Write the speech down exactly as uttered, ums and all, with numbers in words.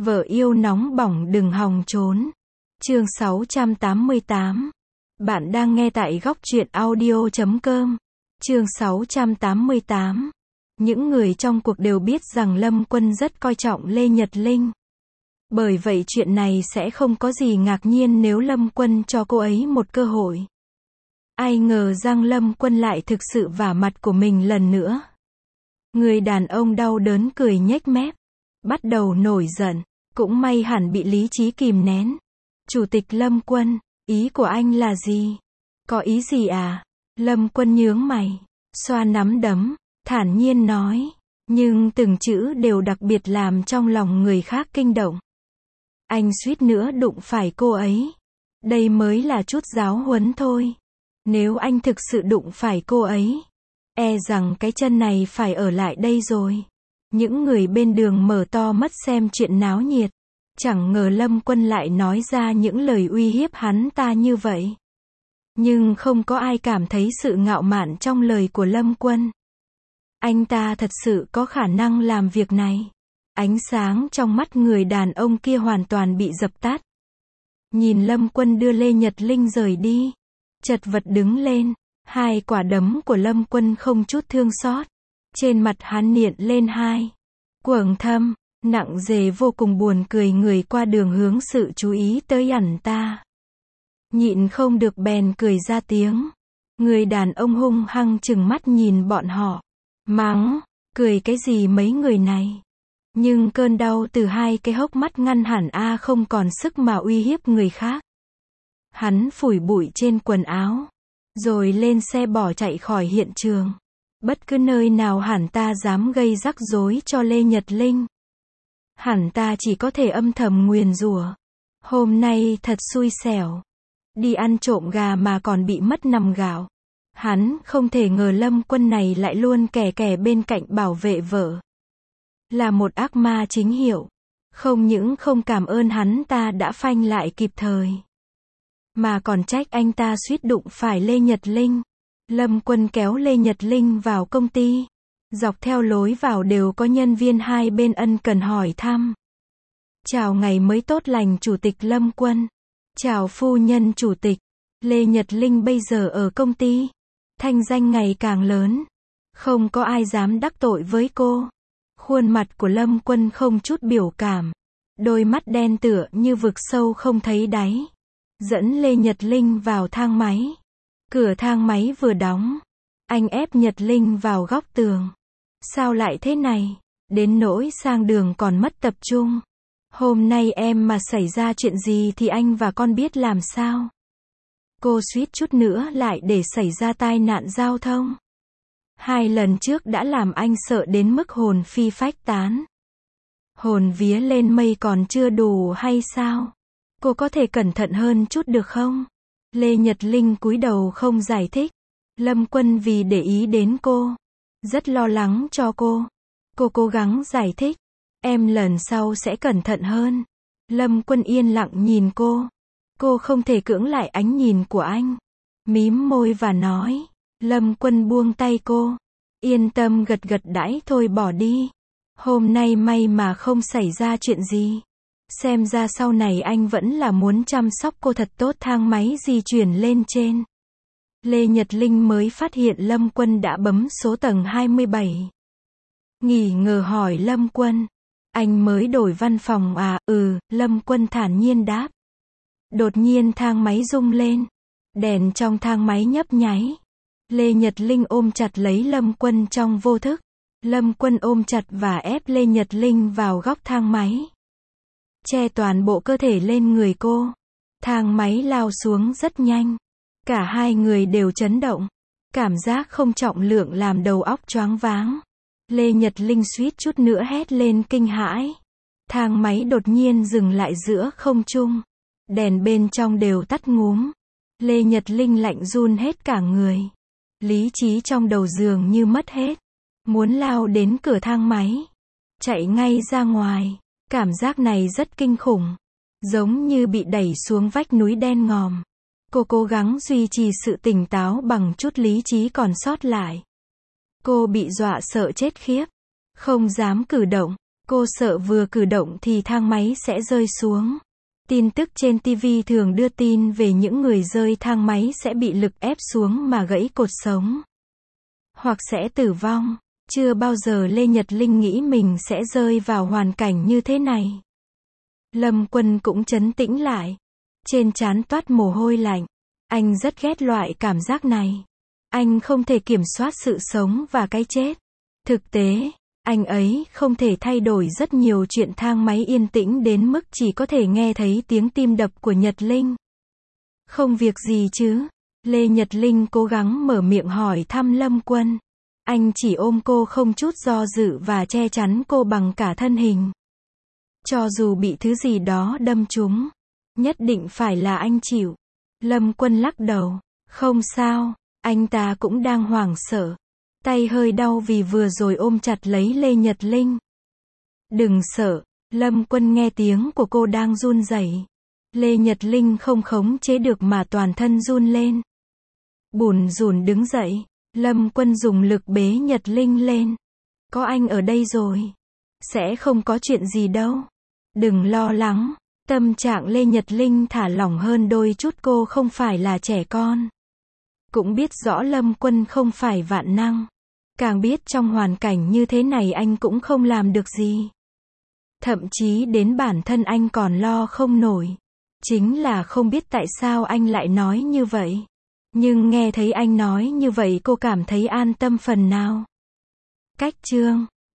Vợ yêu nóng bỏng đừng hòng trốn. Chương sáu trăm tám mươi tám. Bạn đang nghe tại góc truyện audio chấm com. Chương sáu trăm tám mươi tám. Những người trong cuộc đều biết rằng Lâm Quân rất coi trọng Lê Nhật Linh. Bởi vậy chuyện này sẽ không có gì ngạc nhiên nếu Lâm Quân cho cô ấy một cơ hội. Ai ngờ rằng Lâm Quân lại thực sự vả mặt của mình lần nữa. Người đàn ông đau đớn cười nhếch mép, bắt đầu nổi giận. Cũng may hẳn bị lý trí kìm nén. Chủ tịch Lâm Quân, ý của anh là gì? Có ý gì à? Lâm Quân nhướng mày, xoa nắm đấm, thản nhiên nói, nhưng từng chữ đều đặc biệt làm trong lòng người khác kinh động. Anh suýt nữa đụng phải cô ấy. Đây mới là chút giáo huấn thôi. Nếu anh thực sự đụng phải cô ấy, e rằng cái chân này phải ở lại đây rồi. Những người bên đường mở to mắt xem chuyện náo nhiệt. Chẳng ngờ Lâm Quân lại nói ra những lời uy hiếp hắn ta như vậy. Nhưng không có ai cảm thấy sự ngạo mạn trong lời của Lâm Quân. Anh ta thật sự có khả năng làm việc này. Ánh sáng trong mắt người đàn ông kia hoàn toàn bị dập tắt. Nhìn Lâm Quân đưa Lê Nhật Linh rời đi. Chật vật đứng lên. Hai quả đấm của Lâm Quân không chút thương xót. Trên mặt hắn hiện lên hai quầng thâm, nặng nề vô cùng buồn cười. Người qua đường hướng sự chú ý tới ẩn ta. Nhịn không được bèn cười ra tiếng. Người đàn ông hung hăng trừng mắt nhìn bọn họ. Mắng, cười cái gì mấy người này. Nhưng cơn đau từ hai cái hốc mắt ngăn hẳn A không còn sức mà uy hiếp người khác. Hắn phủi bụi trên quần áo. Rồi lên xe bỏ chạy khỏi hiện trường. Bất cứ nơi nào hẳn ta dám gây rắc rối cho Lê Nhật Linh. Hẳn ta chỉ có thể âm thầm nguyền rủa. Hôm nay thật xui xẻo. Đi ăn trộm gà mà còn bị mất nằm gạo. Hắn không thể ngờ Lâm Quân này lại luôn kè kè bên cạnh bảo vệ vợ. Là một ác ma chính hiệu. Không những không cảm ơn hắn ta đã phanh lại kịp thời. Mà còn trách anh ta suýt đụng phải Lê Nhật Linh. Lâm Quân kéo Lê Nhật Linh vào công ty. Dọc theo lối vào đều có nhân viên hai bên ân cần hỏi thăm. Chào ngày mới tốt lành Chủ tịch Lâm Quân. Chào phu nhân Chủ tịch. Lê Nhật Linh bây giờ ở công ty. Thanh danh ngày càng lớn. Không có ai dám đắc tội với cô. Khuôn mặt của Lâm Quân không chút biểu cảm. Đôi mắt đen tựa như vực sâu không thấy đáy. Dẫn Lê Nhật Linh vào thang máy. Cửa thang máy vừa đóng. Anh ép Nhật Linh vào góc tường. Sao lại thế này? Đến nỗi sang đường còn mất tập trung. Hôm nay em mà xảy ra chuyện gì thì anh và con biết làm sao? Cô suýt chút nữa lại để xảy ra tai nạn giao thông. Hai lần trước đã làm anh sợ đến mức hồn phi phách tán. Hồn vía lên mây còn chưa đủ hay sao? Cô có thể cẩn thận hơn chút được không? Lê Nhật Linh cúi đầu không giải thích. Lâm Quân vì để ý đến cô, rất lo lắng cho cô. Cô cố gắng giải thích. Em lần sau sẽ cẩn thận hơn. Lâm Quân yên lặng nhìn cô. Cô không thể cưỡng lại ánh nhìn của anh. Mím môi và nói. Lâm Quân buông tay cô. Yên tâm gật gật đãi thôi bỏ đi. Hôm nay may mà không xảy ra chuyện gì. Xem ra sau này anh vẫn là muốn chăm sóc cô thật tốt. Thang máy di chuyển lên trên. Lê Nhật Linh mới phát hiện Lâm Quân đã bấm số tầng hai mươi bảy. Nghỉ ngờ hỏi Lâm Quân. Anh mới đổi văn phòng à? Ừ, Lâm Quân thản nhiên đáp. Đột nhiên thang máy rung lên. Đèn trong thang máy nhấp nháy. Lê Nhật Linh ôm chặt lấy Lâm Quân trong vô thức. Lâm Quân ôm chặt và ép Lê Nhật Linh vào góc thang máy. Che toàn bộ cơ thể lên người cô. Thang máy lao xuống rất nhanh. Cả hai người đều chấn động. Cảm giác không trọng lượng làm đầu óc choáng váng. Lê Nhật Linh suýt chút nữa hét lên kinh hãi. Thang máy đột nhiên dừng lại giữa không trung. Đèn bên trong đều tắt ngúm. Lê Nhật Linh lạnh run hết cả người. Lý trí trong đầu dường như mất hết. Muốn lao đến cửa thang máy. Chạy ngay ra ngoài. Cảm giác này rất kinh khủng. Giống như bị đẩy xuống vách núi đen ngòm. Cô cố gắng duy trì sự tỉnh táo bằng chút lý trí còn sót lại. Cô bị dọa sợ chết khiếp. Không dám cử động. Cô sợ vừa cử động thì thang máy sẽ rơi xuống. Tin tức trên ti vi thường đưa tin về những người rơi thang máy sẽ bị lực ép xuống mà gãy cột sống. Hoặc sẽ tử vong. Chưa bao giờ Lê Nhật Linh nghĩ mình sẽ rơi vào hoàn cảnh như thế này. Lâm Quân cũng trấn tĩnh lại. Trên trán toát mồ hôi lạnh. Anh rất ghét loại cảm giác này. Anh không thể kiểm soát sự sống và cái chết. Thực tế, anh ấy không thể thay đổi rất nhiều chuyện, thang máy yên tĩnh đến mức chỉ có thể nghe thấy tiếng tim đập của Nhật Linh. Không việc gì chứ? Lê Nhật Linh cố gắng mở miệng hỏi thăm Lâm Quân. Anh chỉ ôm cô không chút do dự và che chắn cô bằng cả thân hình. Cho dù bị thứ gì đó đâm trúng, nhất định phải là anh chịu. Lâm Quân lắc đầu. Không sao, anh ta cũng đang hoảng sợ. Tay hơi đau vì vừa rồi ôm chặt lấy Lê Nhật Linh. Đừng sợ, Lâm Quân nghe tiếng của cô đang run rẩy. Lê Nhật Linh không khống chế được mà toàn thân run lên. Bủn rủn đứng dậy, Lâm Quân dùng lực bế Nhật Linh lên. Có anh ở đây rồi. Sẽ không có chuyện gì đâu. Đừng lo lắng. Tâm trạng Lê Nhật Linh thả lỏng hơn đôi chút, cô không phải là trẻ con. Cũng biết rõ Lâm Quân không phải vạn năng. Càng biết trong hoàn cảnh như thế này anh cũng không làm được gì. Thậm chí đến bản thân anh còn lo không nổi. Chính là không biết tại sao anh lại nói như vậy. Nhưng nghe thấy anh nói như vậy cô cảm thấy an tâm phần nào. Cách chương